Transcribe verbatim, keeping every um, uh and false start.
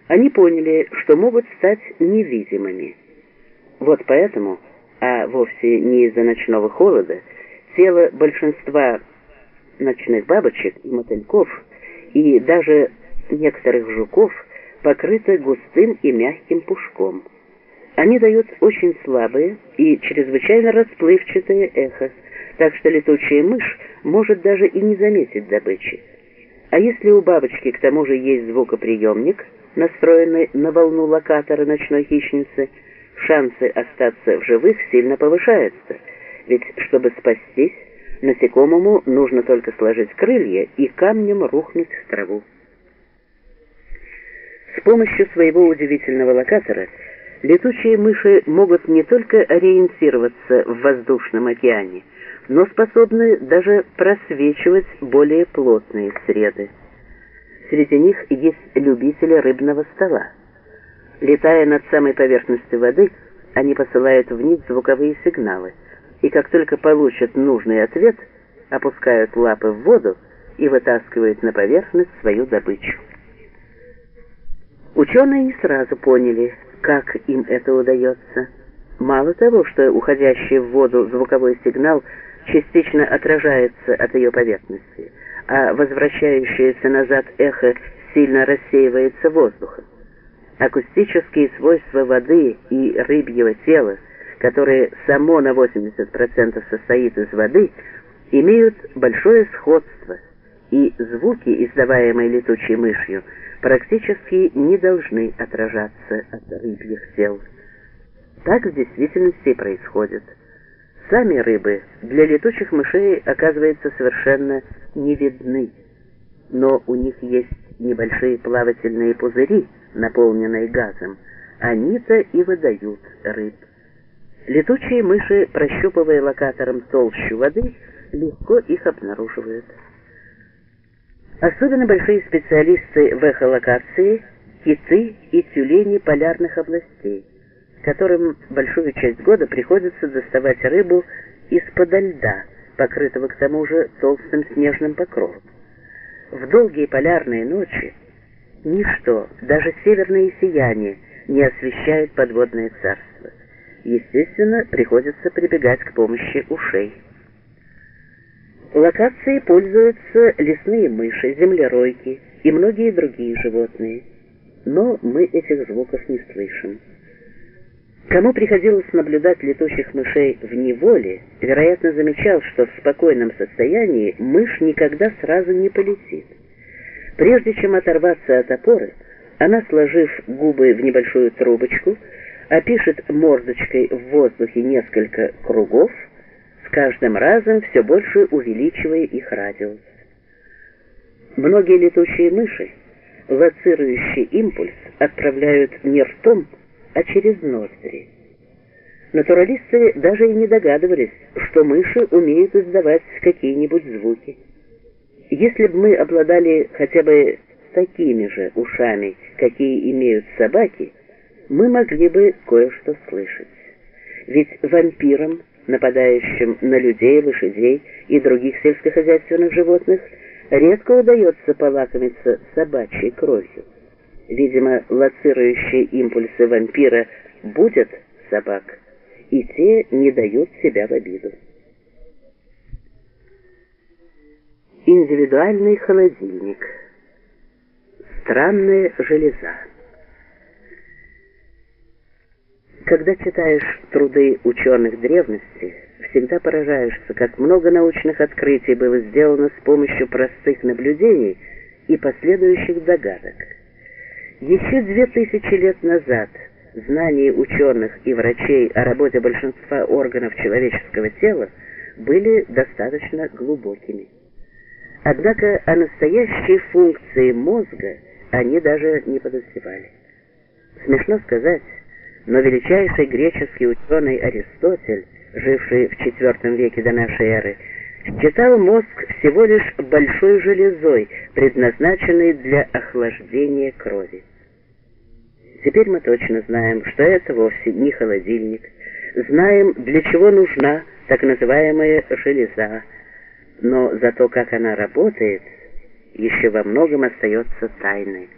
они поняли, что могут стать невидимыми. Вот поэтому, а вовсе не из-за ночного холода, тело большинства ночных бабочек и мотыльков, и даже некоторых жуков, покрыто густым и мягким пушком. Они дают очень слабое и чрезвычайно расплывчатое эхо, так что летучая мышь может даже и не заметить добычи. А если у бабочки к тому же есть звукоприемник, настроенный на волну локатора ночной хищницы, шансы остаться в живых сильно повышаются, ведь чтобы спастись, насекомому нужно только сложить крылья и камнем рухнуть в траву. С помощью своего удивительного локатора летучие мыши могут не только ориентироваться в воздушном океане, но способны даже просвечивать более плотные среды. Среди них есть любители рыбного стола. Летая над самой поверхностью воды, они посылают вниз звуковые сигналы, и как только получат нужный ответ, опускают лапы в воду и вытаскивают на поверхность свою добычу. Ученые не сразу поняли, как им это удается. Мало того, что уходящий в воду звуковой сигнал частично отражается от ее поверхности, а возвращающееся назад эхо сильно рассеивается воздухом. Акустические свойства воды и рыбьего тела, которое само на восемьдесят процентов состоит из воды, имеют большое сходство, и звуки, издаваемые летучей мышью, практически не должны отражаться от рыбьих тел. Так в действительности и происходит. Сами рыбы для летучих мышей, оказывается, совершенно не видны, но у них есть небольшие плавательные пузыри, наполненные газом, они-то и выдают рыб. Летучие мыши, прощупывая локатором толщу воды, легко их обнаруживают. Особенно большие специалисты в эхолокации – киты и тюлени полярных областей, которым большую часть года приходится доставать рыбу из-подо льда, покрытого к тому же толстым снежным покровом. В долгие полярные ночи ничто, даже северное сияние, не освещает подводное царство. Естественно, приходится прибегать к помощи ушей. Локацией пользуются лесные мыши, землеройки и многие другие животные, но мы этих звуков не слышим. Кому приходилось наблюдать летучих мышей в неволе, вероятно, замечал, что в спокойном состоянии мышь никогда сразу не полетит. Прежде чем оторваться от опоры, она, сложив губы в небольшую трубочку, опишет мордочкой в воздухе несколько кругов, с каждым разом все больше увеличивая их радиус. Многие летучие мыши лоцирующий импульс отправляют не ртом, а через ноздри. Натуралисты даже и не догадывались, что мыши умеют издавать какие-нибудь звуки. Если бы мы обладали хотя бы такими же ушами, какие имеют собаки, мы могли бы кое-что слышать. Ведь вампирам, нападающим на людей, лошадей и других сельскохозяйственных животных, редко удается полакомиться собачьей кровью. Видимо, лоцирующие импульсы вампира будят собак, и те не дают себя в обиду. Индивидуальный холодильник. Странная железа. Когда читаешь труды ученых древности, всегда поражаешься, как много научных открытий было сделано с помощью простых наблюдений и последующих догадок. Еще две тысячи лет назад знания ученых и врачей о работе большинства органов человеческого тела были достаточно глубокими. Однако о настоящей функции мозга они даже не подозревали. Смешно сказать, но величайший греческий ученый Аристотель, живший в четвёртом веке до нашей эры, считал мозг всего лишь большой железой, предназначенной для охлаждения крови. Теперь мы точно знаем, что это вовсе не холодильник, знаем, для чего нужна так называемая железа, но зато как она работает, еще во многом остается тайной.